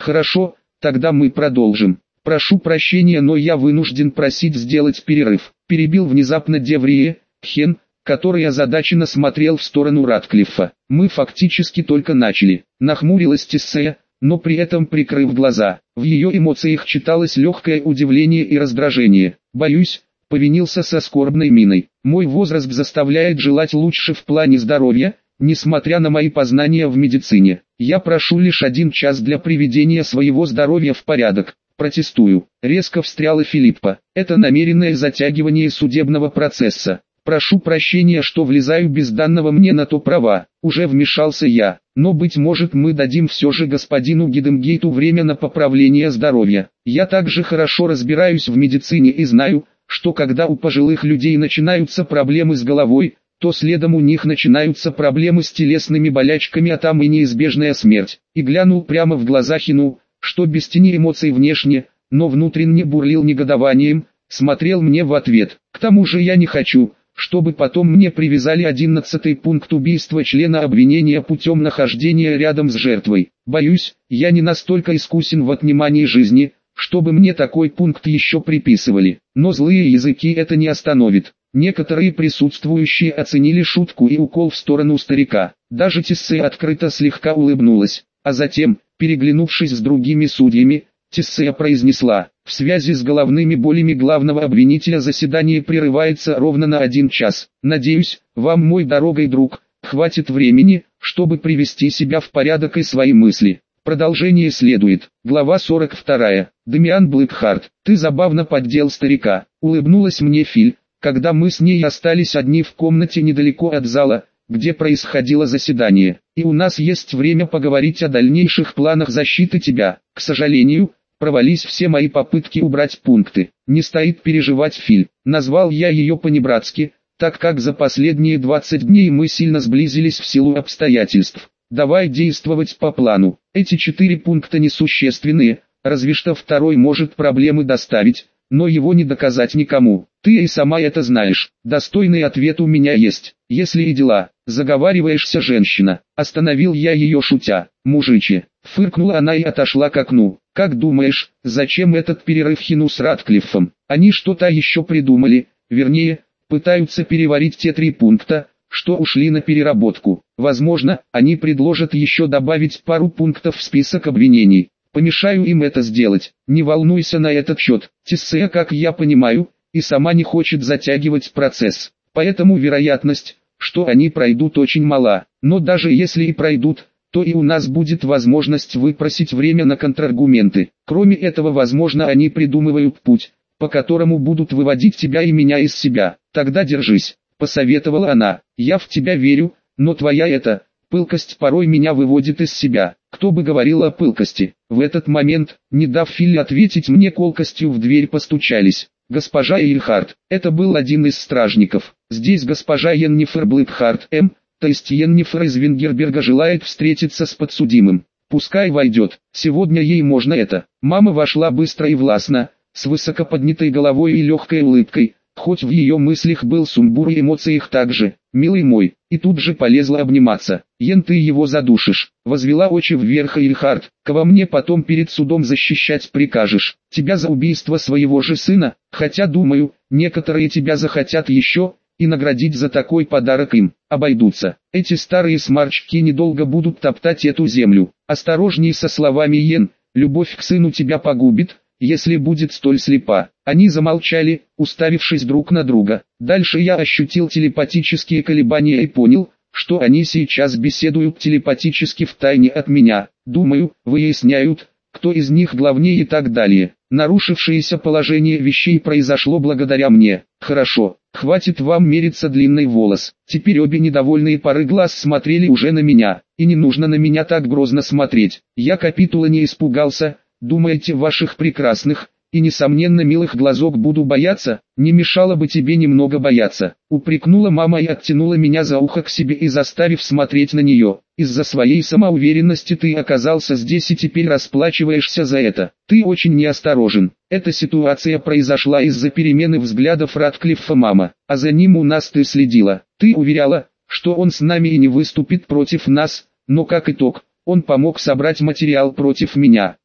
Хорошо, тогда мы продолжим. Прошу прощения, но я вынужден просить сделать перерыв. Перебил внезапно Деврие, Хен, который озадаченно смотрел в сторону Ратклиффа. Мы фактически только начали. Нахмурилась Тиссея, но при этом прикрыв глаза. В ее эмоциях читалось легкое удивление и раздражение. Боюсь, повинился со скорбной миной. Мой возраст заставляет желать лучше в плане здоровья, несмотря на мои познания в медицине. Я прошу лишь 1 час для приведения своего здоровья в порядок. Протестую. Резко встряла Филиппа. Это намеренное затягивание судебного процесса. Прошу прощения, что влезаю без данного мне на то права. Уже вмешался я. Но быть может мы дадим все же господину Гидемгейту время на поправление здоровья. Я также хорошо разбираюсь в медицине и знаю, что когда у пожилых людей начинаются проблемы с головой, то следом у них начинаются проблемы с телесными болячками, а там и неизбежная смерть. И глянул прямо в глаза Хину, что без тени эмоций внешне, но внутренне бурлил негодованием, смотрел мне в ответ. К тому же я не хочу, чтобы потом мне привязали 11-й пункт убийства члена обвинения путем нахождения рядом с жертвой. Боюсь, я не настолько искусен в отнимании жизни, чтобы мне такой пункт еще приписывали. Но злые языки это не остановит. Некоторые присутствующие оценили шутку и укол в сторону старика. Даже Тиссея открыто слегка улыбнулась, а затем, переглянувшись с другими судьями, Тиссея произнесла: в связи с головными болями главного обвинителя заседание прерывается ровно на 1 час. Надеюсь, вам, мой дорогой друг, хватит времени, чтобы привести себя в порядок и свои мысли. Продолжение следует. Глава 42. Дамиан Блэкхарт, ты забавно поддел старика. Улыбнулась мне Филь, когда мы с ней остались одни в комнате недалеко от зала, где происходило заседание. И у нас есть время поговорить о дальнейших планах защиты тебя. К сожалению, провались все мои попытки убрать пункты. Не стоит переживать, Филь. Назвал я ее по-небратски, так как за последние 20 дней мы сильно сблизились в силу обстоятельств. Давай действовать по плану. Эти 4 пункта несущественные, разве что 2-й может проблемы доставить, но его не доказать никому. Ты и сама это знаешь. Достойный ответ у меня есть. Если и дела, заговариваешься, женщина. Остановил я ее, шутя. Мужичи. Фыркнула она и отошла к окну. Как думаешь, зачем этот перерыв Хину с Ратклиффом? Они что-то еще придумали, вернее, пытаются переварить те 3 пункта, что ушли на переработку. Возможно, они предложат еще добавить пару пунктов в список обвинений. Помешаю им это сделать. Не волнуйся на этот счет. Тиссея, как я понимаю, и сама не хочет затягивать процесс. Поэтому вероятность, что они пройдут, очень мала. Но даже если и пройдут, то и у нас будет возможность выпросить время на контраргументы. Кроме этого, возможно, они придумывают путь, по которому будут выводить тебя и меня из себя. Тогда держись, посоветовала она. Я в тебя верю, но твоя пылкость порой меня выводит из себя. Кто бы говорил о пылкости? В этот момент, не дав Филле ответить мне, колкостью в дверь постучались. Госпожа Эйльхарт, это был один из стражников. Здесь госпожа Йеннифер Блэкхарт М., то есть Йеннифер из Венгерберга, желает встретиться с подсудимым. Пускай войдет, сегодня ей можно это. Мама вошла быстро и властно, с высоко поднятой головой и легкой улыбкой, хоть в ее мыслях был сумбур и эмоциях также. «Милый мой», и тут же полезла обниматься. «Йен, ты его задушишь», возвела очи вверх Эйльхарт. «Кого мне потом перед судом защищать прикажешь? Тебя за убийство своего же сына? Хотя, думаю, некоторые тебя захотят еще, и наградить за такой подарок им обойдутся. Эти старые сморчки недолго будут топтать эту землю. Осторожней со словами, Йен, любовь к сыну тебя погубит, если будет столь слепа». Они замолчали, уставившись друг на друга. Дальше я ощутил телепатические колебания и понял, что они сейчас беседуют телепатически втайне от меня. Думаю, выясняют, кто из них главнее и так далее. Нарушившееся положение вещей произошло благодаря мне. Хорошо, хватит вам мериться длинный волос. Теперь обе недовольные пары глаз смотрели уже на меня. И не нужно на меня так грозно смотреть. Я капитула не испугался. Думаете, ваших прекрасных и, несомненно, милых глазок буду бояться? Не мешало бы тебе немного бояться. Упрекнула мама и оттянула меня за ухо к себе и заставив смотреть на нее. Из-за своей самоуверенности ты оказался здесь и теперь расплачиваешься за это. Ты очень неосторожен. Эта ситуация произошла из-за перемены взглядов Ратклиффа, мама. А за ним у нас ты следила. Ты уверяла, что он с нами и не выступит против нас, но как итог, он помог собрать материал против меня.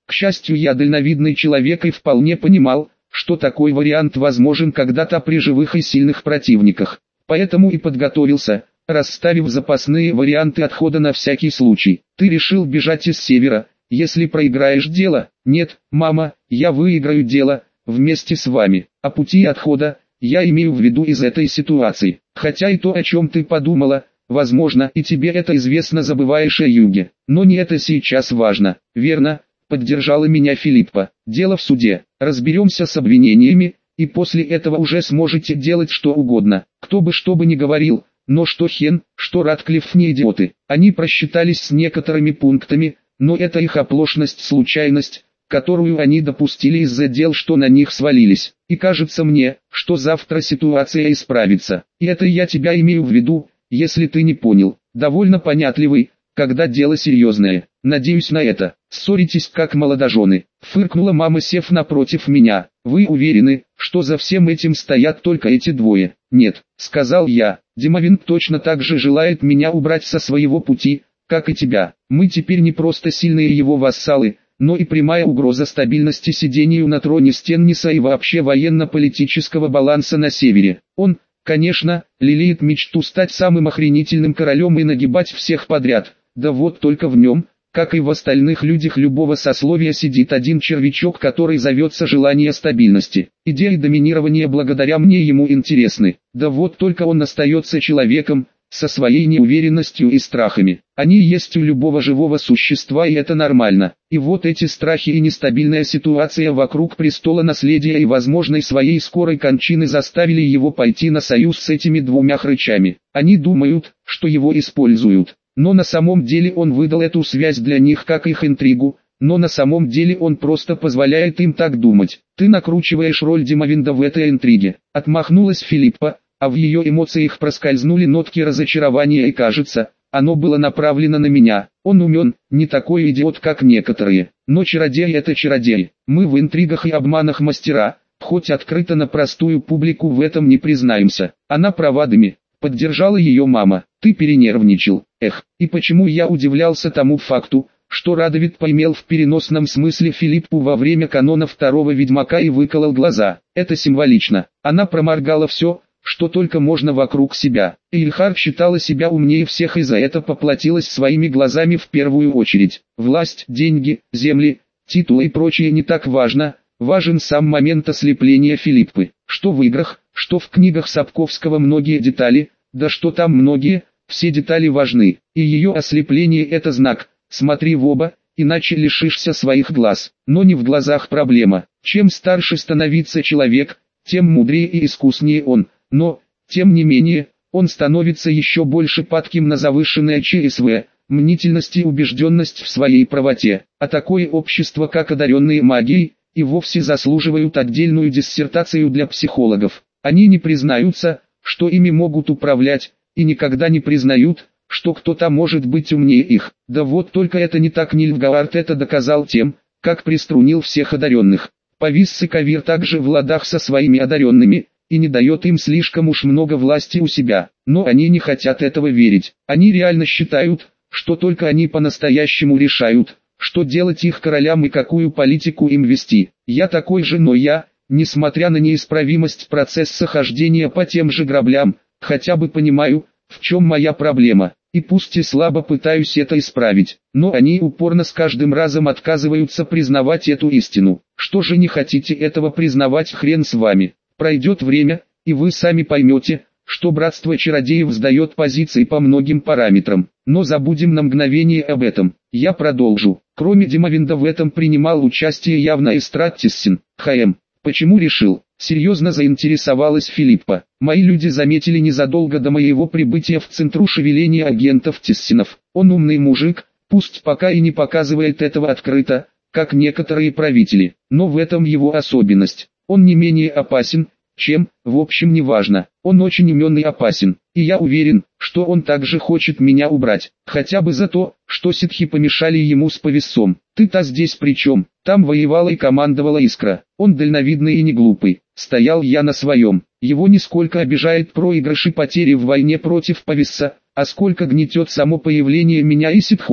К счастью, я дальновидный человек и вполне понимал, что такой вариант возможен когда-то при живых и сильных противниках. Поэтому и подготовился, расставив запасные варианты отхода на всякий случай. Ты решил бежать из Севера, если проиграешь дело? Нет, мама, я выиграю дело, вместе с вами. А пути отхода, я имею в виду из этой ситуации. Хотя и то, о чем ты подумала, возможно, и тебе это известно, забываешь о юге. Но не это сейчас важно. Верно, поддержала меня Филиппа. Дело в суде. Разберемся с обвинениями, и после этого уже сможете делать что угодно. Кто бы что бы ни говорил, но что Хен, что Ратклифф не идиоты. Они просчитались с некоторыми пунктами, но это их оплошность, случайность, которую они допустили из-за дел, что на них свалились. И кажется мне, что завтра ситуация исправится. И это я тебя имею в виду, если ты не понял. Довольно понятливый, когда дело серьезное. Надеюсь на это. Ссоритесь как молодожены. Фыркнула мама, сев напротив меня. Вы уверены, что за всем этим стоят только эти двое? Нет, сказал я. Димовинг точно так же желает меня убрать со своего пути, как и тебя. Мы теперь не просто сильные его вассалы, но и прямая угроза стабильности сидению на троне Стенниса и вообще военно-политического баланса на севере. Он, конечно, лелеет мечту стать самым охренительным королем и нагибать всех подряд. Да вот только в нем, как и в остальных людях любого сословия, сидит один червячок, который зовется желание стабильности. Идеи доминирования благодаря мне ему интересны. Да вот только он остается человеком, со своей неуверенностью и страхами. Они есть у любого живого существа, и это нормально. И вот эти страхи и нестабильная ситуация вокруг престола наследия и возможной своей скорой кончины заставили его пойти на союз с этими двумя хрычами. Они думают, что его используют. Но на самом деле он выдал эту связь для них как их интригу, но на самом деле он просто позволяет им так думать. Ты накручиваешь роль Димовинда в этой интриге. Отмахнулась Филиппа, а в ее эмоциях проскользнули нотки разочарования, и кажется, оно было направлено на меня. Он умен, не такой идиот, как некоторые. Но чародей — это чародей. Мы в интригах и обманах мастера, хоть открыто на простую публику в этом не признаемся. Она права, Деми. Поддержала ее мама. Ты перенервничал. Эх, и почему я удивлялся тому факту, что Радовид поймал в переносном смысле Филиппу во время канона второго Ведьмака и выколол глаза. Это символично. Она проморгала все, что только можно вокруг себя. Ильхар считала себя умнее всех и за это поплатилась своими глазами в первую очередь. Власть, деньги, земли, титулы и прочее не так важно, важен сам момент ослепления Филиппы. Что в играх, что в книгах Сапковского многие детали, да что там многие, все детали важны. И ее ослепление — это знак, смотри в оба, иначе лишишься своих глаз. Но не в глазах проблема. Чем старше становится человек, тем мудрее и искуснее он. Но, тем не менее, он становится еще больше падким на завышенное ЧСВ, мнительность и убежденность в своей правоте. А такое общество, как одаренные магией, и вовсе заслуживают отдельную диссертацию для психологов. Они не признаются, что ими могут управлять, и никогда не признают, что кто-то может быть умнее их. Да вот только это не так. Нильфгаард это доказал тем, как приструнил всех одаренных. Повис Сыкавир также в ладах со своими одаренными, и не дает им слишком уж много власти у себя. Но они не хотят этого верить. Они реально считают, что только они по-настоящему решают, что делать их королям и какую политику им вести. Я такой же, но я, несмотря на неисправимость процесса хождения по тем же граблям, хотя бы понимаю, в чем моя проблема. И пусть и слабо пытаюсь это исправить, но они упорно с каждым разом отказываются признавать эту истину. Что же не хотите этого признавать, хрен с вами. Пройдет время, и вы сами поймете, что братство чародеев сдает позиции по многим параметрам. Но забудем на мгновение об этом. Я продолжу. Кроме Димовинда в этом принимал участие явно и Страттиссен. Почему решил? Серьезно заинтересовалась Филиппа. Мои люди заметили незадолго до моего прибытия в центру шевеления агентов Тиссенов. Он умный мужик, пусть пока и не показывает этого открыто, как некоторые правители. Но в этом его особенность. Он не менее опасен, чем, в общем, неважно. Он очень умен и опасен, и я уверен, что он также хочет меня убрать, хотя бы за то, что ситхи помешали ему с повесом. Ты-то здесь при чем? Там воевала и командовала Искра. Он дальновидный и не глупый. Стоял я на своем. Его нисколько обижает проигрыш и потери в войне против повеса, а сколько гнетет само появление меня и ситхов,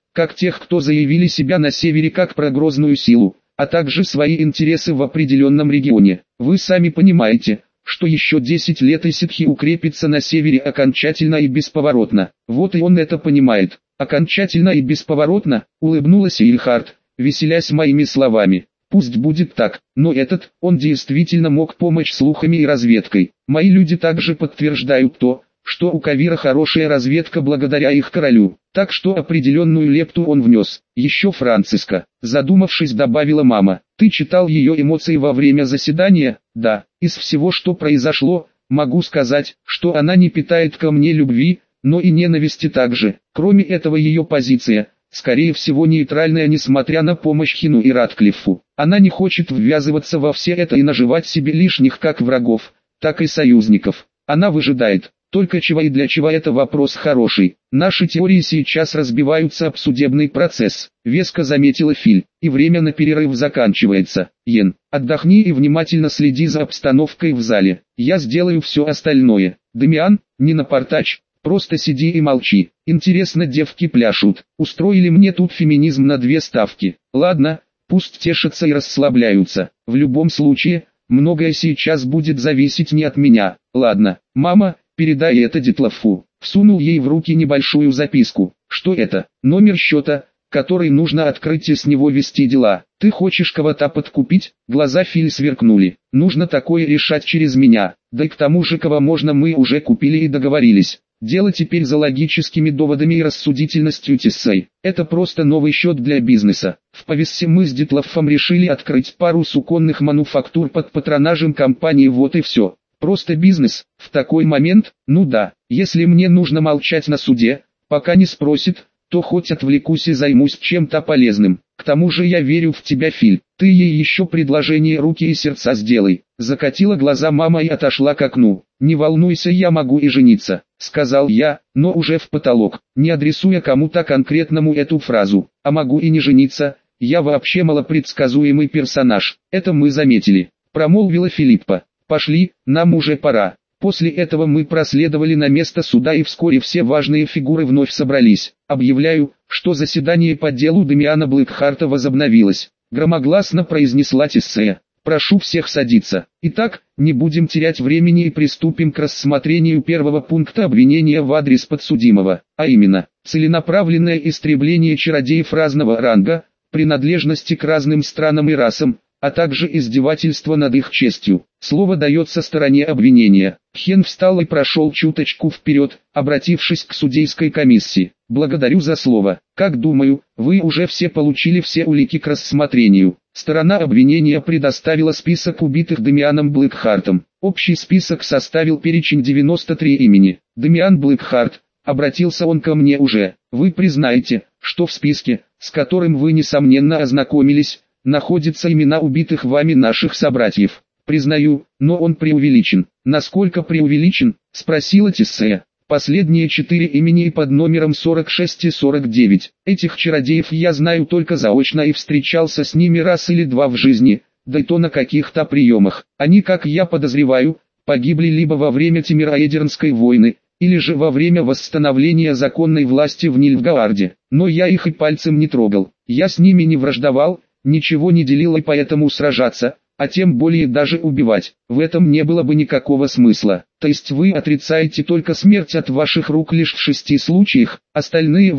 как тех, кто заявили себя на севере как про грозную силу, а также свои интересы в определенном регионе. Вы сами понимаете, что еще 10 лет и ситхи укрепится на севере окончательно и бесповоротно. Вот и он это понимает. Окончательно и бесповоротно, улыбнулась Эйлхарт, веселясь моими словами. Пусть будет так, но он действительно мог помочь слухами и разведкой. Мои люди также подтверждают то, что у Кавира хорошая разведка благодаря их королю. Так что определенную лепту он внес. Еще Франциска, задумавшись, добавила мама. Ты читал ее эмоции во время заседания? Да. Из всего, что произошло, могу сказать, что она не питает ко мне любви, но и ненависти также. Кроме этого, ее позиция, скорее всего, нейтральная, несмотря на помощь Хину и Ратклиффу. Она не хочет ввязываться во все это и наживать себе лишних как врагов, так и союзников. Она выжидает. Только чего и для чего — это вопрос хороший. Наши теории сейчас разбиваются об судебный процесс, веско заметила Филь, и время на перерыв заканчивается. Йен, отдохни и внимательно следи за обстановкой в зале. Я сделаю все остальное. Дамиан, не напортачь, просто сиди и молчи. Интересно, девки пляшут. Устроили мне тут феминизм на 2 ставки. Ладно, пусть тешатся и расслабляются. В любом случае, многое сейчас будет зависеть не от меня. Ладно, мама, передай это Дитлофу. Всунул ей в руки небольшую записку. Что это? Номер счета, который нужно открыть и с него вести дела. Ты хочешь кого-то подкупить? Глаза Филь сверкнули. Нужно такое решать через меня. Да и к тому же, кого можно, мы уже купили и договорились. Дело теперь за логическими доводами и рассудительностью Тиссей. Это просто новый счет для бизнеса. В Повессе мы с Дитлофом решили открыть пару суконных мануфактур под патронажем компании, вот и все. Просто бизнес. В такой момент, ну да, если мне нужно молчать на суде, пока не спросит, то хоть отвлекусь и займусь чем-то полезным. К тому же я верю в тебя, Филь. Ты ей еще предложение руки и сердца сделай. Закатила глаза мама и отошла к окну. Не волнуйся, я могу и жениться, сказал я, но уже в потолок, не адресуя кому-то конкретному эту фразу. А могу и не жениться, я вообще малопредсказуемый персонаж. Это мы заметили, промолвила Филиппа. Пошли, нам уже пора. После этого мы проследовали на место суда, и вскоре все важные фигуры вновь собрались. Объявляю, что заседание по делу Дамиана Блэкхарта возобновилось. Громогласно произнесла Тиссея. Прошу всех садиться. Итак, не будем терять времени и приступим к рассмотрению первого пункта обвинения в адрес подсудимого, а именно, целенаправленное истребление чародеев разного ранга, принадлежности к разным странам и расам, а также издевательство над их честью. Слово дается стороне обвинения. Хен встал и прошел чуточку вперед, обратившись к судейской комиссии. Благодарю за слово. Как думаю, вы уже все получили все улики к рассмотрению. Сторона обвинения предоставила список убитых Дамианом Блэкхартом. Общий список составил перечень 93 имени. Дамиан Блэкхарт, обратился он ко мне уже. Вы признаете, что в списке, с которым вы несомненно ознакомились, находятся имена убитых вами наших собратьев. Признаю, но он преувеличен. Насколько преувеличен? Спросила Тиссея. Последние 4 имени и под номером 46 и 49. Этих чародеев я знаю только заочно и встречался с ними раз или два в жизни, да и то на каких-то приемах. Они, как я подозреваю, погибли либо во время Тимираэдернской войны, или же во время восстановления законной власти в Нильфгаарде. Но я их и пальцем не трогал. Я с ними не враждовал, ничего не делил, и поэтому сражаться, а тем более даже убивать, в этом не было бы никакого смысла. То есть вы отрицаете только смерть от ваших рук лишь в 6 случаях, остальные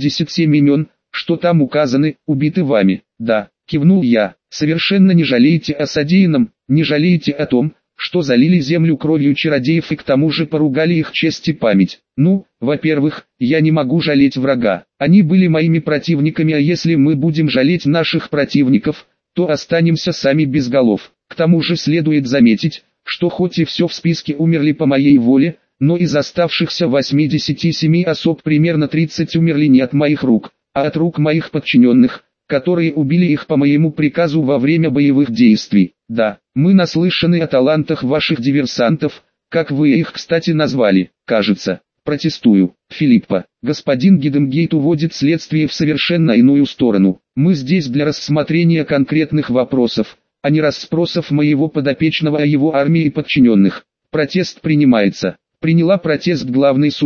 87 имен, что там указаны, убиты вами. Да, кивнул я. Совершенно не жалеете о содеянном, не жалеете о том, что залили землю кровью чародеев и к тому же поругали их честь и память. Ну, во-первых, я не могу жалеть врага. Они были моими противниками, а если мы будем жалеть наших противников, то останемся сами без голов. К тому же следует заметить, что хоть и все в списке умерли по моей воле, но из оставшихся 87 особ примерно 30 умерли не от моих рук, а от рук моих подчиненных, которые убили их по моему приказу во время боевых действий. Да, мы наслышаны о талантах ваших диверсантов, как вы их, кстати, назвали, кажется. Протестую, Филиппа. Господин Гидемгейт уводит следствие в совершенно иную сторону. Мы здесь для рассмотрения конкретных вопросов, а не расспросов моего подопечного о его армии и подчиненных. Протест принимается. Приняла протест главный судья.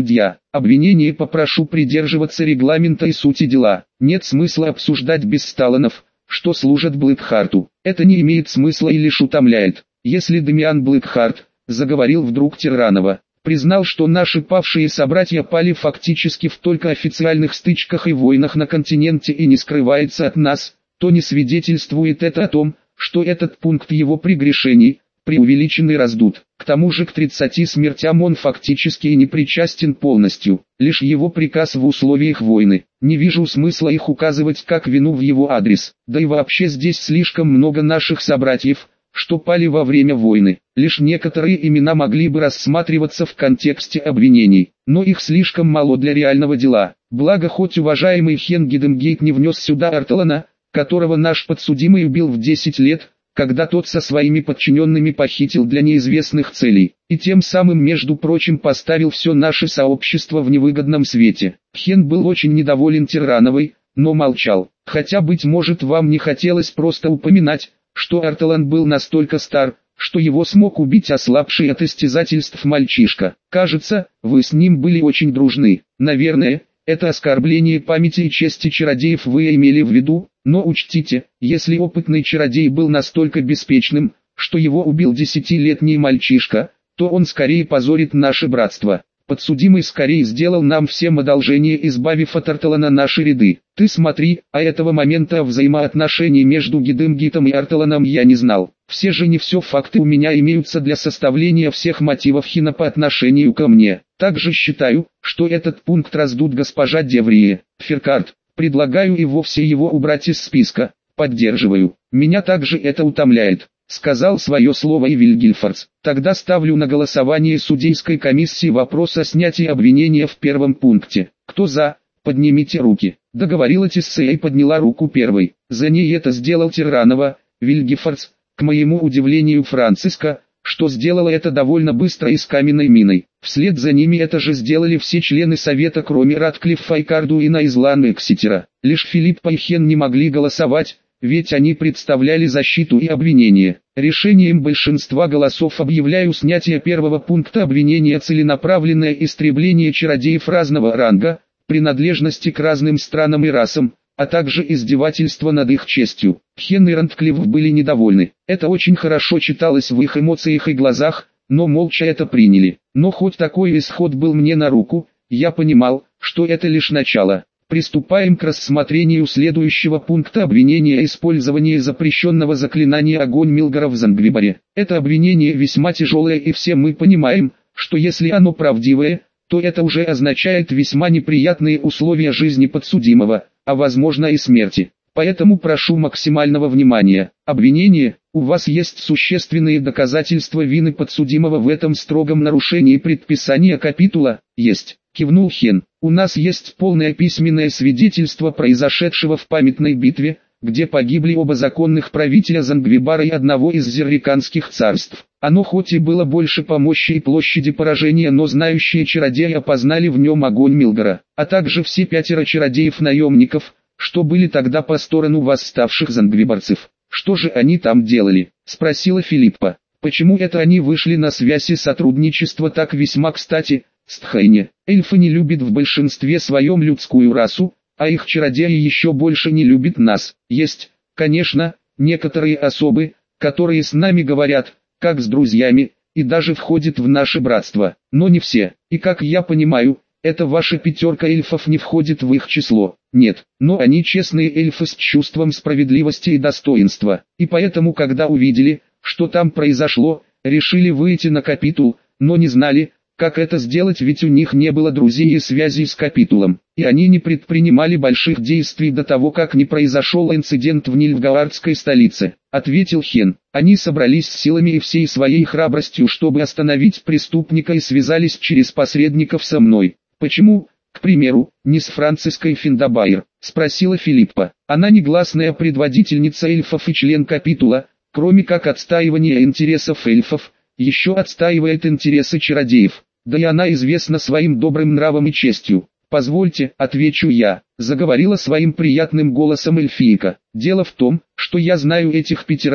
Обвинение попрошу придерживаться регламента и сути дела. Нет смысла обсуждать без Сталлонов, что служат Блэкхарту. Это не имеет смысла и лишь утомляет. Если Дамиан Блэкхарт, заговорил вдруг Тирранова, признал, что наши павшие собратья пали фактически в только официальных стычках и войнах на континенте и не скрывается от нас, то не свидетельствует это о том, что этот пункт его прегрешений преувеличен и раздут. К тому же к 30 смертям он фактически и не причастен полностью, лишь его приказ в условиях войны. Не вижу смысла их указывать как вину в его адрес, да и вообще здесь слишком много наших собратьев, что пали во время войны. Лишь некоторые имена могли бы рассматриваться в контексте обвинений, но их слишком мало для реального дела. Благо хоть уважаемый Хен Гидемгейт не внес сюда Артелана, которого наш подсудимый убил в 10 лет, когда тот со своими подчиненными похитил для неизвестных целей, и тем самым, между прочим, поставил все наше сообщество в невыгодном свете. Хен был очень недоволен Тиррановой, но молчал, хотя, быть может, вам не хотелось просто упоминать, что Артелан был настолько стар, что его смог убить ослабший от истязательств мальчишка. Кажется, вы с ним были очень дружны. Наверное, это оскорбление памяти и чести чародеев вы имели в виду, но учтите, если опытный чародей был настолько беспечным, что его убил 10-летний мальчишка, то он скорее позорит наше братство. Подсудимый скорее сделал нам всем одолжение, избавив от Артелана наши ряды. Ты смотри, а этого момента взаимоотношений между Гидемгейтом и Артеланом я не знал. Все же не все факты у меня имеются для составления всех мотивов Хина по отношению ко мне. Также считаю, что этот пункт раздут госпожа Деврие. Феркарт, предлагаю и вовсе его убрать из списка. Поддерживаю. Меня также это утомляет. Сказал свое слово и Вильгельфордс. Тогда ставлю на голосование судейской комиссии вопрос о снятии обвинения в первом пункте. Кто за? Поднимите руки. Договорила Тиссея и подняла руку первой. За ней это сделал Тирранова, Вильгельфордс, к моему удивлению Франциско, что сделала это довольно быстро и с каменной миной. Вслед за ними это же сделали все члены совета, кроме Ратклиффа и Кардуина из Лан-Эксетера. Лишь Филиппа и Хен не могли голосовать, ведь они представляли защиту и обвинение. Решением большинства голосов объявляю снятие первого пункта обвинения: целенаправленное истребление чародеев разного ранга, принадлежности к разным странам и расам, а также издевательство над их честью. Хен и Ратклифф были недовольны. Это очень хорошо читалось в их эмоциях и глазах, но молча это приняли. Но хоть такой исход был мне на руку, я понимал, что это лишь начало. Приступаем к рассмотрению следующего пункта обвинения: использование запрещенного заклинания «Огонь Милгара» в Зангвибаре. Это обвинение весьма тяжелое, и все мы понимаем, что если оно правдивое, то это уже означает весьма неприятные условия жизни подсудимого, а возможно и смерти. Поэтому прошу максимального внимания. Обвинение: у вас есть существенные доказательства вины подсудимого в этом строгом нарушении предписания капитула? Есть. Кивнул Хен. У нас есть полное письменное свидетельство произошедшего в памятной битве, где погибли оба законных правителя Зангвибара и одного из зерриканских царств. Оно хоть и было больше по мощи и площади поражения, но знающие чародеи опознали в нем огонь Милгара, а также все 5 чародеев-наемников, что были тогда по сторону восставших зангвибарцев. Что же они там делали? Спросила Филиппа. Почему это они вышли на связь и сотрудничество так весьма кстати? Стхайне. Эльфы не любят в большинстве своем людскую расу, а их чародеи еще больше не любят нас. Есть, конечно, некоторые особы, которые с нами говорят, как с друзьями, и даже входят в наше братство, но не все. И как я понимаю, эта ваша 5 эльфов не входит в их число. Нет, но они честные эльфы с чувством справедливости и достоинства, и поэтому, когда увидели, что там произошло, решили выйти на капитул, но не знали, как это сделать, ведь у них не было друзей и связей с капитулом, и они не предпринимали больших действий до того, как не произошел инцидент в Нильфгаардской столице, ответил Хен. Они собрались с силами и всей своей храбростью, чтобы остановить преступника, и связались через посредников со мной. Почему, к примеру, не с Франциской Финдабайр? Спросила Филиппа. Она негласная предводительница эльфов и член капитула, кроме как отстаивания интересов эльфов, еще отстаивает интересы чародеев. Да и она известна своим добрым нравом и честью. «Позвольте, отвечу я», — заговорила своим приятным голосом эльфийка. «Дело в том, что я знаю этих 5,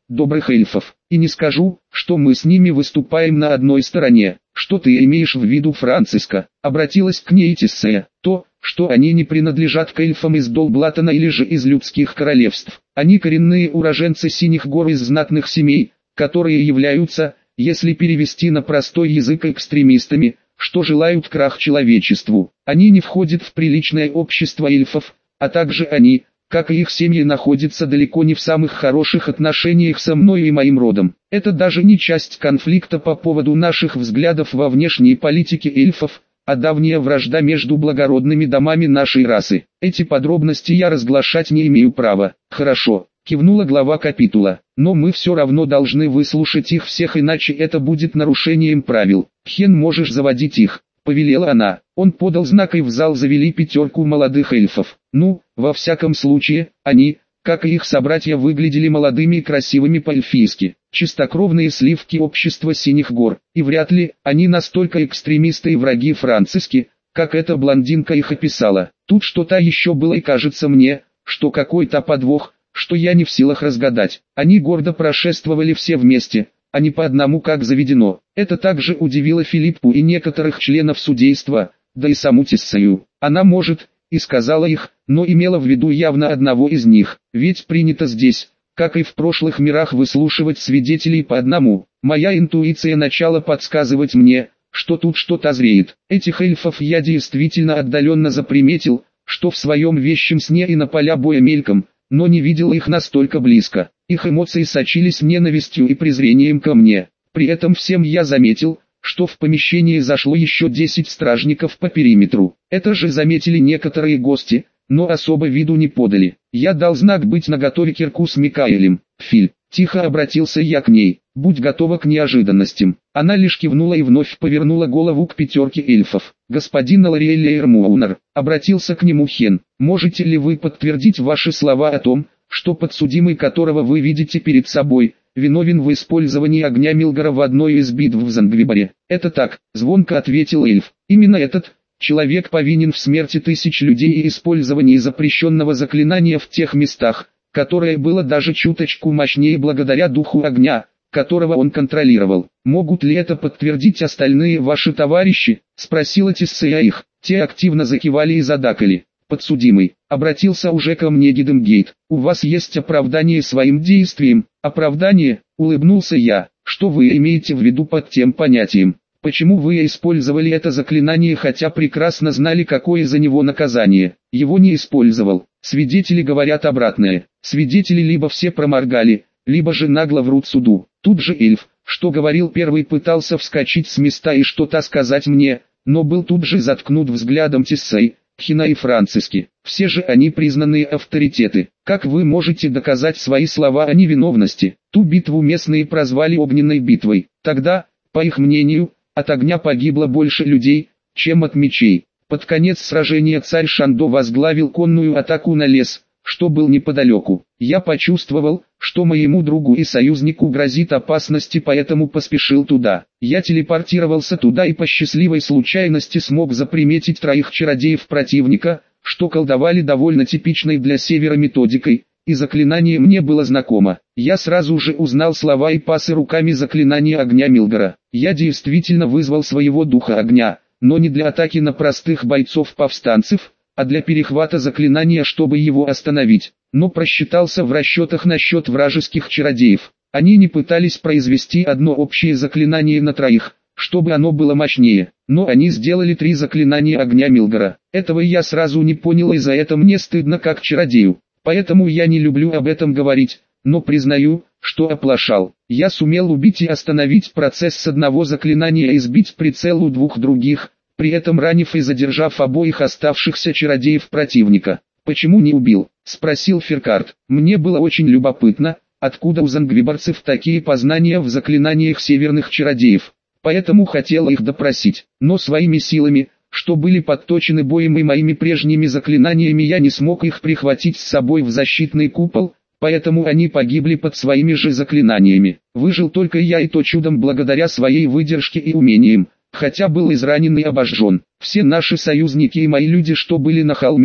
добрых эльфов. И не скажу, что мы с ними выступаем на одной стороне. Что ты имеешь в виду, Франциска? Обратилась к ней Тиссея. То, что они не принадлежат к эльфам из Долблатана или же из людских королевств. Они коренные уроженцы Синих гор из знатных семей, которые являются, если перевести на простой язык, экстремистами, что желают крах человечеству. Они не входят в приличное общество эльфов, а также они, как и их семьи, находятся далеко не в самых хороших отношениях со мной и моим родом. Это даже не часть конфликта по поводу наших взглядов во внешней политике эльфов, а давняя вражда между благородными домами нашей расы. Эти подробности я разглашать не имею права. Хорошо, кивнула глава капитула, но мы все равно должны выслушать их всех, иначе это будет нарушением правил. Хен, можешь заводить их, повелела она. Он подал знак, и в зал завели 5 молодых эльфов. Ну, во всяком случае, они, как и их собратья, выглядели молодыми и красивыми по-эльфийски. Чистокровные сливки общества Синих гор, и вряд ли они настолько экстремисты и враги Франциски, как эта блондинка их описала. Тут что-то еще было, и кажется мне, что какой-то подвох, что я не в силах разгадать. Они гордо прошествовали все вместе, а не по одному, как заведено. Это также удивило Филиппу и некоторых членов судейства, да и саму Тиссею. Она может, и сказала их, но имела в виду явно одного из них, ведь принято здесь, как и в прошлых мирах, выслушивать свидетелей по одному. Моя интуиция начала подсказывать мне, что тут что-то зреет. Этих эльфов я действительно отдаленно заприметил, что в своем вещем сне и на поля боя мельком, но не видел их настолько близко. Их эмоции сочились ненавистью и презрением ко мне. При этом всем я заметил, что в помещении зашло еще 10 стражников по периметру. Это же заметили некоторые гости, но особо виду не подали. Я дал знак быть наготове кирку с Микаэлем. Филь, тихо обратился я к ней, будь готова к неожиданностям. Она лишь кивнула и вновь повернула голову к 5 эльфов. Господин Лориэль Эрмуонер, обратился к нему Хен, можете ли вы подтвердить ваши слова о том, что подсудимый, которого вы видите перед собой, виновен в использовании огня Милгора в одной из битв в Зангвиборе? Это так, звонко ответил эльф. Именно этот человек повинен в смерти тысяч людей и использовании запрещенного заклинания в тех местах, которое было даже чуточку мощнее благодаря духу огня, которого он контролировал. Могут ли это подтвердить остальные ваши товарищи? Спросила Тиссея их. Те активно закивали и задакали. Подсудимый, обратился уже ко мне Гидемгейт, у вас есть оправдание своим действиям? Оправдание, улыбнулся я. Что вы имеете в виду под тем понятием? Почему вы использовали это заклинание, хотя прекрасно знали, какое за него наказание? Его не использовал. Свидетели говорят обратное. Свидетели либо все проморгали, либо же нагло врут суду. Тут же эльф, что говорил первый, пытался вскочить с места и что-то сказать мне, но был тут же заткнут взглядом Тиссей, Хина и Франциски. Все же они признанные авторитеты. Как вы можете доказать свои слова о невиновности? Ту битву местные прозвали огненной битвой. Тогда, по их мнению, от огня погибло больше людей, чем от мечей. Под конец сражения царь Шандо возглавил конную атаку на лес, что был неподалеку. Я почувствовал, что моему другу и союзнику грозит опасность, и поэтому поспешил туда. Я телепортировался туда и по счастливой случайности смог заприметить 3 чародеев противника, что колдовали довольно типичной для севера методикой, и заклинание мне было знакомо. Я сразу же узнал слова и пасы руками заклинания огня Милгора. Я действительно вызвал своего духа огня, но не для атаки на простых бойцов-повстанцев, а для перехвата заклинания, чтобы его остановить. Но просчитался в расчетах насчет вражеских чародеев. Они не пытались произвести одно общее заклинание на 3, чтобы оно было мощнее, но они сделали 3 заклинания огня Милгора. Этого я сразу не понял, и за это мне стыдно как чародею. Поэтому я не люблю об этом говорить, но признаю, что оплошал. Я сумел убить и остановить процесс с одного заклинания и сбить прицел у 2 других, при этом ранив и задержав обоих оставшихся чародеев противника. «Почему не убил?» – спросил Феркард. Мне было очень любопытно, откуда у зангвиборцев такие познания в заклинаниях северных чародеев. Поэтому хотел их допросить, но своими силами, что были подточены боем и моими прежними заклинаниями, я не смог их прихватить с собой в защитный купол, поэтому они погибли под своими же заклинаниями. Выжил только я, и то чудом благодаря своей выдержке и умениям, хотя был изранен и обожжен. Все наши союзники и мои люди, что были на холме,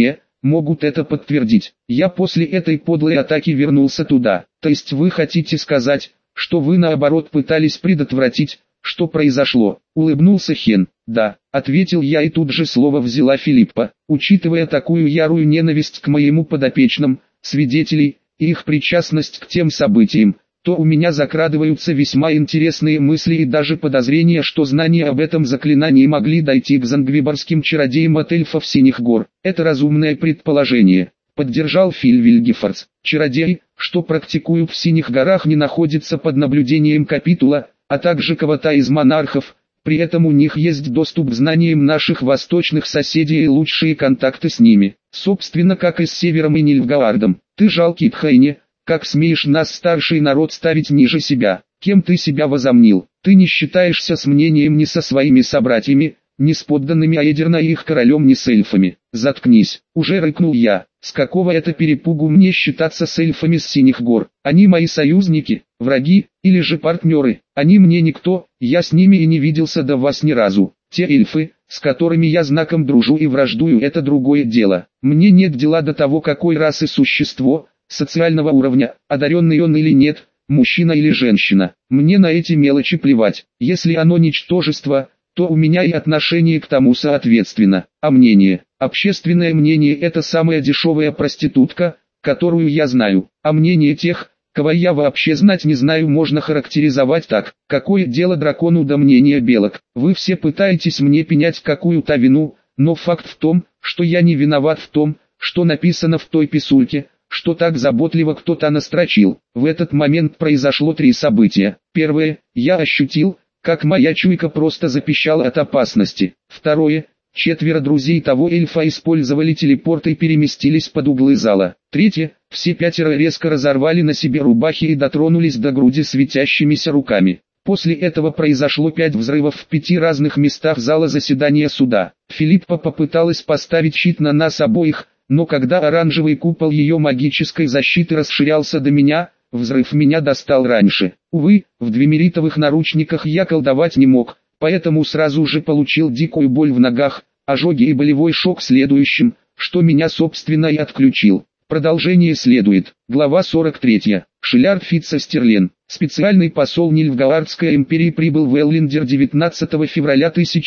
могут это подтвердить. Я после этой подлой атаки вернулся туда. То есть вы хотите сказать, что вы наоборот пытались предотвратить, что произошло? Улыбнулся Хен. Да, ответил я, и тут же слово взяла Филиппа. Учитывая такую ярую ненависть к моему подопечным, свидетелей, и их причастность к тем событиям, то у меня закрадываются весьма интересные мысли и даже подозрения, что знания об этом заклинании могли дойти к зангвибарским чародеям от эльфов Синих гор. Это разумное предположение, поддержал Филь Вильгефордс. Чародеи, что практикуют в Синих горах, не находятся под наблюдением капитула, а также кого-то из монархов. При этом у них есть доступ к знаниям наших восточных соседей и лучшие контакты с ними, собственно как и с Севером и Нильфгаардом. Ты жалкий Тхайне, как смеешь нас, старший народ, ставить ниже себя? Кем ты себя возомнил? Ты не считаешься с мнением ни со своими собратьями, ни с подданными Аэдерна и их королем, ни с эльфами. Заткнись, уже рыкнул я. С какого это перепугу мне считаться с эльфами с Синих гор? Они мои союзники, враги, или же партнеры? Они мне никто, я с ними и не виделся до вас ни разу. Те эльфы, с которыми я знаком дружу и враждую, это другое дело. Мне нет дела до того, какой расы существо, социального уровня, одаренный он или нет, мужчина или женщина. Мне на эти мелочи плевать. Если оно ничтожество, то у меня и отношение к тому соответственно. А мнение? Общественное мнение — это самая дешевая проститутка, которую я знаю. А мнение тех, кого я вообще знать не знаю, можно характеризовать так: какое дело дракону до мнения белок? Вы все пытаетесь мне пенять какую-то вину, но факт в том, что я не виноват в том, что написано в той писульке, что так заботливо кто-то настрочил. В этот момент произошло 3 события. Первое, я ощутил, как моя чуйка просто запищала от опасности. Второе, 4 друзей того эльфа использовали телепорт и переместились под углы зала. Третье, все 5 резко разорвали на себе рубахи и дотронулись до груди светящимися руками. После этого произошло 5 взрывов в 5 разных местах зала заседания суда. Филиппа попыталась поставить щит на нас обоих, но когда оранжевый купол ее магической защиты расширялся до меня, взрыв меня достал раньше. Увы, в двемеритовых наручниках я колдовать не мог, поэтому сразу же получил дикую боль в ногах, ожоги и болевой шок следующим, что меня собственно и отключил. Продолжение следует. Глава 43. Шилярд Фитцестерлен, специальный посол Нильфгаардской империи, прибыл в Эллиндер 19 февраля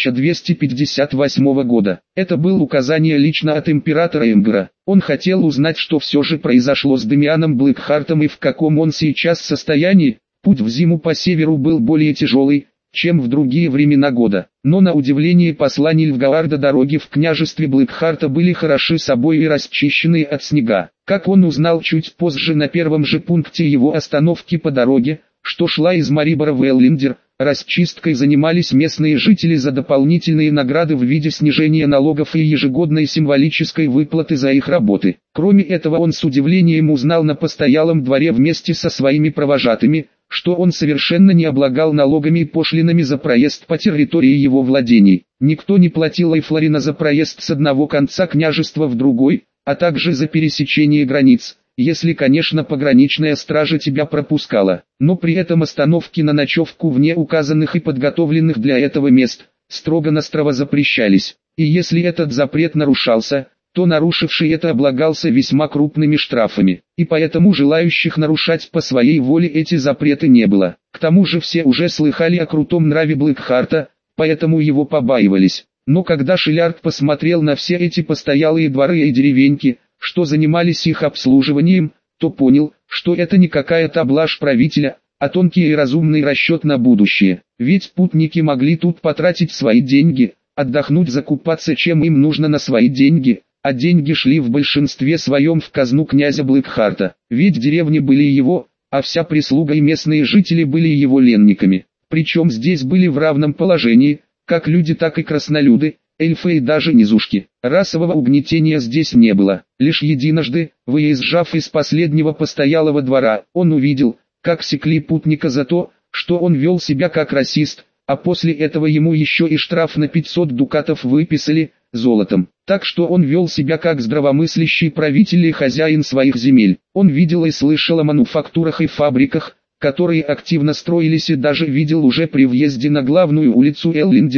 1258 года. Это было указание лично от императора Эмгра. Он хотел узнать, что все же произошло с Демианом Блэкхартом и в каком он сейчас состоянии. Путь в зиму по северу был более тяжелый, чем в другие времена года. Но на удивление посла Нильфгаарда дороги в княжестве Блэкхарта были хороши собой и расчищены от снега. Как он узнал чуть позже на первом же пункте его остановки по дороге, что шла из Марибора в Эллиндер, расчисткой занимались местные жители за дополнительные награды в виде снижения налогов и ежегодной символической выплаты за их работы. Кроме этого, он с удивлением узнал на постоялом дворе вместе со своими провожатыми, что он совершенно не облагал налогами и пошлинами за проезд по территории его владений. Никто не платил эйфлорина за проезд с одного конца княжества в другой, а также за пересечение границ, если, конечно, пограничная стража тебя пропускала. Но при этом остановки на ночевку вне указанных и подготовленных для этого мест строго-настрого запрещались. И если этот запрет нарушался, то нарушивший это облагался весьма крупными штрафами, и поэтому желающих нарушать по своей воле эти запреты не было. К тому же все уже слыхали о крутом нраве Блэкхарта, поэтому его побаивались. Но когда Шилярд посмотрел на все эти постоялые дворы и деревеньки, что занимались их обслуживанием, то понял, что это не какая-то блажь правителя, а тонкий и разумный расчет на будущее. Ведь путники могли тут потратить свои деньги, отдохнуть, закупаться чем им нужно на свои деньги, а деньги шли в большинстве своем в казну князя Блэкхарта. Ведь деревни были его, а вся прислуга и местные жители были его ленниками. Причем здесь были в равном положении, как люди, так и краснолюды, эльфы и даже низушки. Расового угнетения здесь не было. Лишь единожды, выезжав из последнего постоялого двора, он увидел, как секли путника за то, что он вел себя как расист, а после этого ему еще и штраф на 500 дукатов выписали, золотом. Так что он вел себя как здравомыслящий правитель и хозяин своих земель. Он видел и слышал о мануфактурах и фабриках, которые активно строились, и даже видел уже при въезде на главную улицу Эллиндера,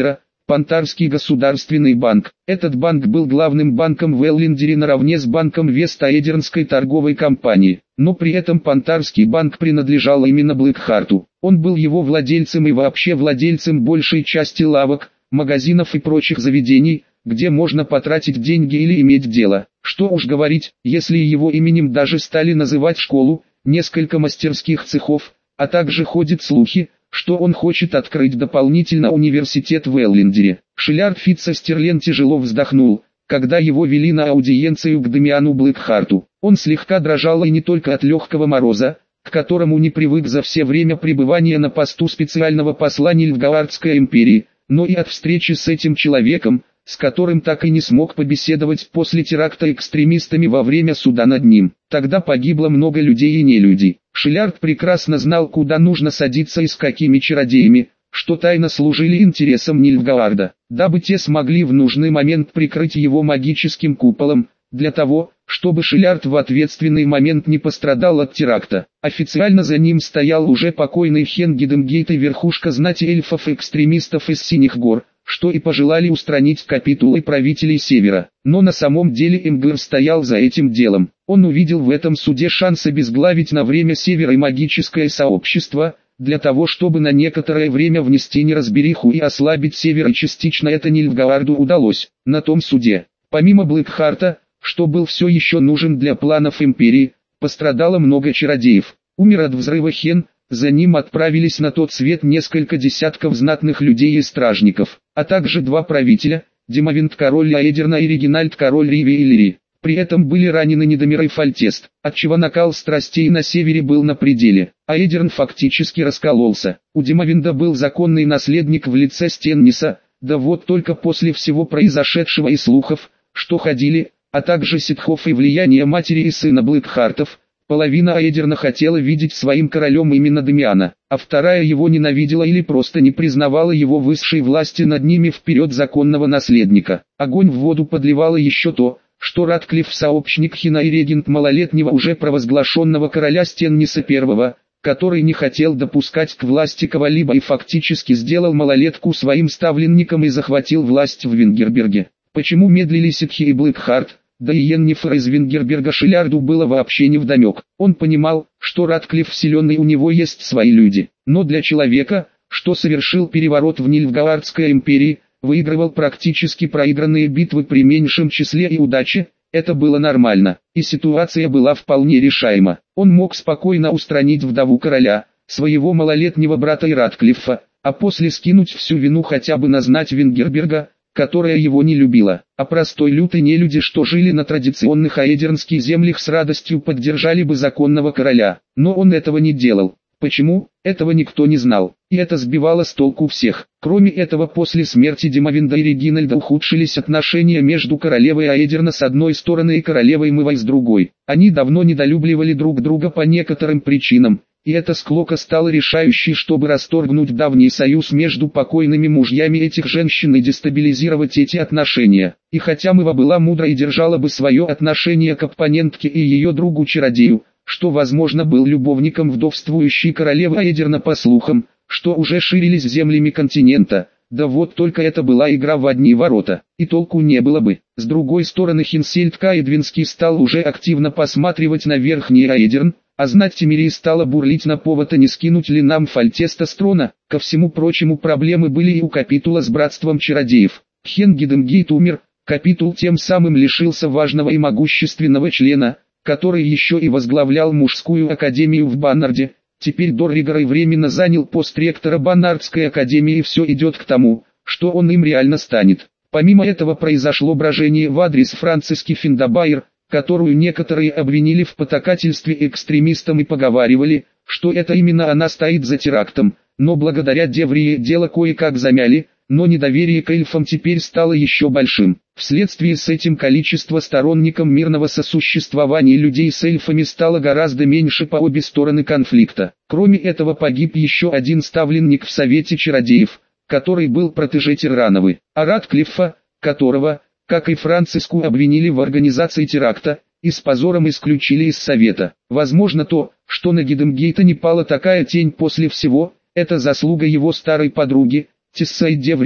Пантарский государственный банк. Этот банк был главным банком в Эллендере наравне с банком Вест-Аэдернской торговой компании. Но при этом Пантарский банк принадлежал именно Блэкхарту. Он был его владельцем и вообще владельцем большей части лавок, магазинов и прочих заведений, где можно потратить деньги или иметь дело. Что уж говорить, если его именем даже стали называть школу, несколько мастерских цехов, а также ходят слухи, что он хочет открыть дополнительно университет в Эллендере. Шиллиард Фитцестерлен тяжело вздохнул, когда его вели на аудиенцию к Дамиану Блэкхарту. Он слегка дрожал и не только от легкого мороза, к которому не привык за все время пребывания на посту специального посла Нильфгаардской империи, но и от встречи с этим человеком, с которым так и не смог побеседовать после теракта экстремистами во время суда над ним. Тогда погибло много людей и нелюдей. Шиллиард прекрасно знал, куда нужно садиться и с какими чародеями, что тайно служили интересам Нильфгаарда, дабы те смогли в нужный момент прикрыть его магическим куполом, для того, чтобы Шиллиард в ответственный момент не пострадал от теракта. Официально за ним стоял уже покойный Хен Гидемгейт и верхушка знати эльфов-экстремистов из Синих гор, что и пожелали устранить капитулы правителей Севера. Но на самом деле Имгир стоял за этим делом. Он увидел в этом суде шанс обезглавить на время Севера и магическое сообщество, для того чтобы на некоторое время внести неразбериху и ослабить Север, и частично это Нильфгаарду удалось. На том суде, помимо Блэкхарта, что был все еще нужен для планов империи, пострадало много чародеев. Умер от взрыва Хен, за ним отправились на тот свет несколько десятков знатных людей и стражников, а также два правителя, Димовинд король Аэдерна и Регинальд король Риви и Лири. При этом были ранены Недомир и Фальтест, отчего накал страстей на севере был на пределе. Аэдерн фактически раскололся. У Димовинда был законный наследник в лице Стенниса, да вот только после всего произошедшего и слухов, что ходили, а также ситхов и влияния матери и сына Блэкхартов, половина Аэдерна хотела видеть своим королем именно Дамиана, а вторая его ненавидела или просто не признавала его высшей власти над ними вперед законного наследника. Огонь в воду подливало еще то, что Ратклифф сообщник Хина и регент малолетнего уже провозглашенного короля Стенниса I, который не хотел допускать к власти кого-либо и фактически сделал малолетку своим ставленником и захватил власть в Вингерберге. Почему медлили ситхи и Блэкхарт? Да и Йеннифер из Вингерберга Шиллиарду было вообще невдомек. Он понимал, что Ратклифф силен и у него есть свои люди. Но для человека, что совершил переворот в Нильфгаардской империи, выигрывал практически проигранные битвы при меньшем числе и удаче, это было нормально, и ситуация была вполне решаема. Он мог спокойно устранить вдову короля, своего малолетнего брата и Ратклиффа, а после скинуть всю вину хотя бы на знать Вингерберга, которая его не любила, а простой лютой нелюди, что жили на традиционных аэдернских землях, с радостью поддержали бы законного короля. Но он этого не делал. Почему? Этого никто не знал, и это сбивало с толку всех. Кроме этого, после смерти Димовинда и Регинальда ухудшились отношения между королевой Аэдерна с одной стороны и королевой Мывой с другой. Они давно недолюбливали друг друга по некоторым причинам, и эта склока стала решающей, чтобы расторгнуть давний союз между покойными мужьями этих женщин и дестабилизировать эти отношения. И хотя Мыва была мудра и держала бы свое отношение к оппонентке и ее другу-чародею, что возможно был любовником вдовствующей королевы Аэдерна по слухам, что уже ширились землями континента, да вот только это была игра в одни ворота, и толку не было бы. С другой стороны, Хинсельд Каэдвинский стал уже активно посматривать на Верхний Аэдерн, а знать Тимирии стала бурлить на повод, а не скинуть ли нам Фальтеста с трона. Ко всему прочему, проблемы были и у Капитула с братством чародеев. Хен Гидемгейт умер, Капитул тем самым лишился важного и могущественного члена, который еще и возглавлял мужскую академию в Баннарде. Теперь Дорригар и временно занял пост ректора Баннардской академии, и все идет к тому, что он им реально станет. Помимо этого произошло брожение в адрес Франциски Финдабайер, которую некоторые обвинили в потакательстве экстремистам и поговаривали, что это именно она стоит за терактом, но благодаря Деврии дело кое-как замяли, но недоверие к эльфам теперь стало еще большим. Вследствие с этим количество сторонников мирного сосуществования людей с эльфами стало гораздо меньше по обе стороны конфликта. Кроме этого, погиб еще один ставленник в Совете чародеев, который был протеже Тиррановы, а Ратклиффа, которого, как и Франциску, обвинили в организации теракта, и с позором исключили из Совета. Возможно, то, что на Гидемгейта не пала такая тень после всего, это заслуга его старой подруги, Тиссай Деврии,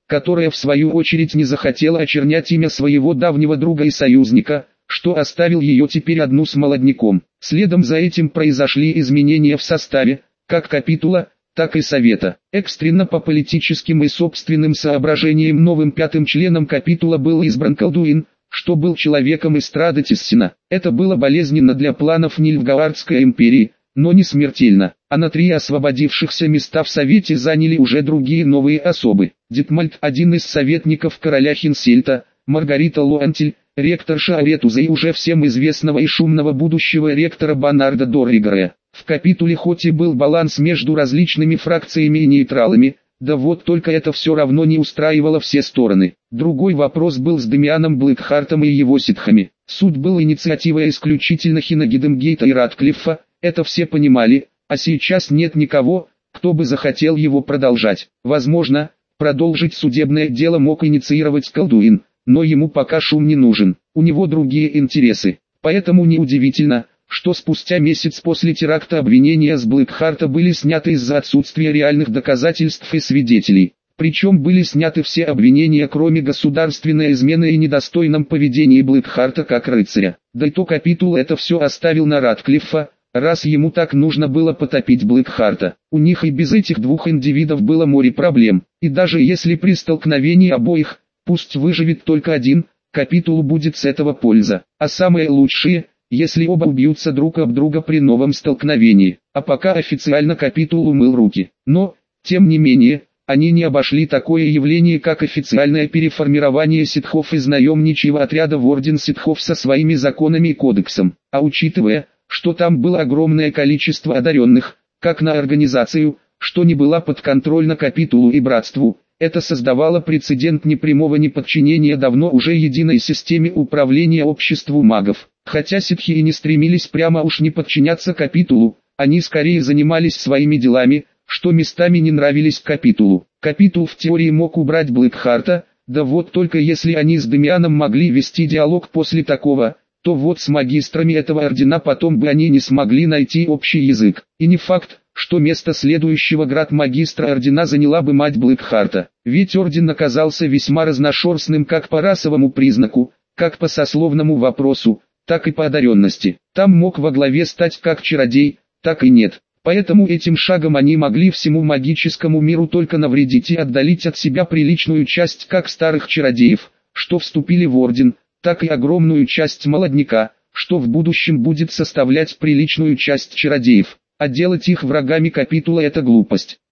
которая в свою очередь не захотела очернять имя своего давнего друга и союзника, что оставил ее теперь одну с молодняком. Следом за этим произошли изменения в составе, как капитула, так и совета. Экстренно по политическим и собственным соображениям новым пятым членом капитула был избран Колдуин, что был человеком эстрады Тессина. Это было болезненно для планов Нильфгаардской империи, но не смертельно. А на 3 освободившихся места в совете заняли уже другие новые особы. Дитмальд, один из советников короля Хинсельта, Маргарита Луантель, ректорша Аретуза и уже всем известного и шумного будущего ректора Банарда Дорригера. В капитуле хоть и был баланс между различными фракциями и нейтралами, да вот только это все равно не устраивало все стороны. Другой вопрос был с Демианом Блэкхартом и его ситхами. Суть был инициатива исключительно Хинагидемгейта и Ратклиффа, это все понимали, а сейчас нет никого, кто бы захотел его продолжать. Возможно, продолжить судебное дело мог инициировать Колдуин, но ему пока шум не нужен, у него другие интересы. Поэтому неудивительно, что спустя месяц после теракта обвинения с Блэкхарта были сняты из-за отсутствия реальных доказательств и свидетелей. Причем были сняты все обвинения, кроме государственной измены и недостойном поведении Блэкхарта как рыцаря. Да и то капитул это все оставил на Ратклиффа, раз ему так нужно было потопить Блэкхарта. У них и без этих двух индивидов было море проблем. И даже если при столкновении обоих, пусть выживет только один, капитулу будет с этого польза. А самое лучшее, если оба убьются друг об друга при новом столкновении. А пока официально капитул умыл руки. Но, тем не менее, они не обошли такое явление, как официальное переформирование ситхов из наемничьего отряда в орден ситхов со своими законами и кодексом. А учитывая, что там было огромное количество одаренных, как на организацию, что не была подконтрольна капитулу и братству, это создавало прецедент непрямого неподчинения давно уже единой системе управления обществу магов. Хотя ситхи и не стремились прямо уж не подчиняться капитулу, они скорее занимались своими делами, что местами не нравились капитулу. Капитул в теории мог убрать Блэкхарта, да вот только если они с Демианом могли вести диалог после такого, то вот с магистрами этого ордена потом бы они не смогли найти общий язык. И не факт, что место следующего град-магистра ордена заняла бы мать Блэкхарта. Ведь орден оказался весьма разношерстным как по расовому признаку, как по сословному вопросу, так и по одаренности. Там мог во главе стать как чародей, так и нет. Поэтому этим шагом они могли всему магическому миру только навредить и отдалить от себя приличную часть как старых чародеев, что вступили в орден, так и огромную часть молодняка, что в будущем будет составлять приличную часть чародеев. А делать их врагами капитула — это глупость.